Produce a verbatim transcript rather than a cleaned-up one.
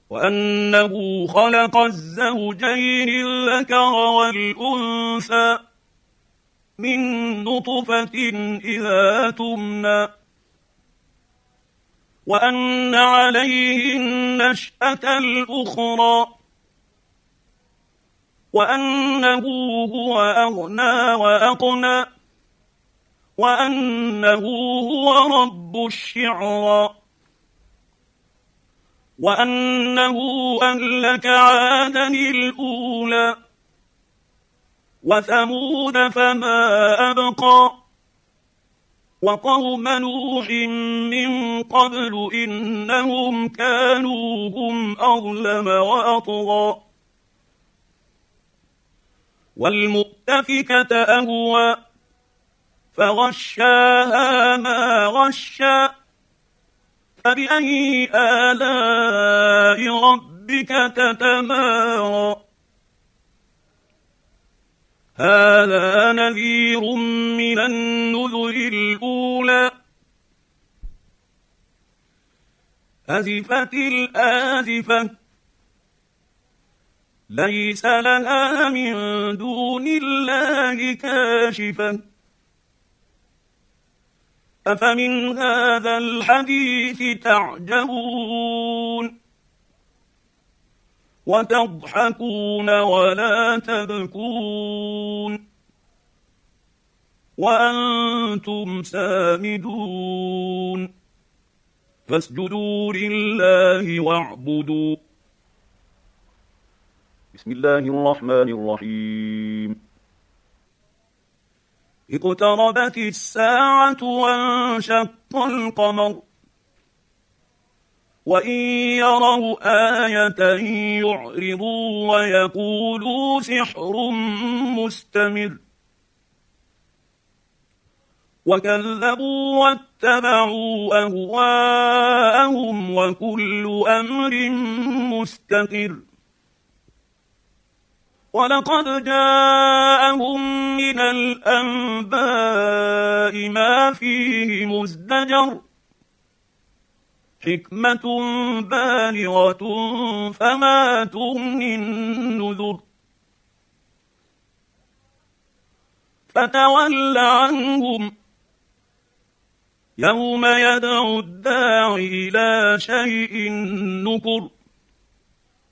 وأنه خلق الزوجين الذكر والأنثى من نطفة إذا تمنى وأن عليه النشأة الأخرى وأنه هو أغنى وأقنى وأنه هو رب الشعرى وأنه أهلك عادا الأولى وثمود فما أبقى وقوم نوح من قبل إنهم كانوا هم أظلم وأطغى والمؤتفكة أهوى فغشاها ما غشى فبأي آلاء ربك تتمارى هذا نذير من النذر الأولى أزفت الآزفة ليس لها من دون الله كاشفة أفمن هذا الحديث تعجبون وتضحكون ولا تبكون وأنتم سامدون فاسجدوا لله واعبدوا. بسم الله الرحمن الرحيم. اقتربت الساعة وانشق القمر وإن يروا آية يعرضوا ويقولوا سحر مستمر وكذبوا واتبعوا أهواءهم وكل أمر مستقر ولقد جاءهم من الأنباء ما فيه مزدجر حكمة بالغة فما تغني النذر فتول عنهم يوم يدعو الداعي إلى شيء نكر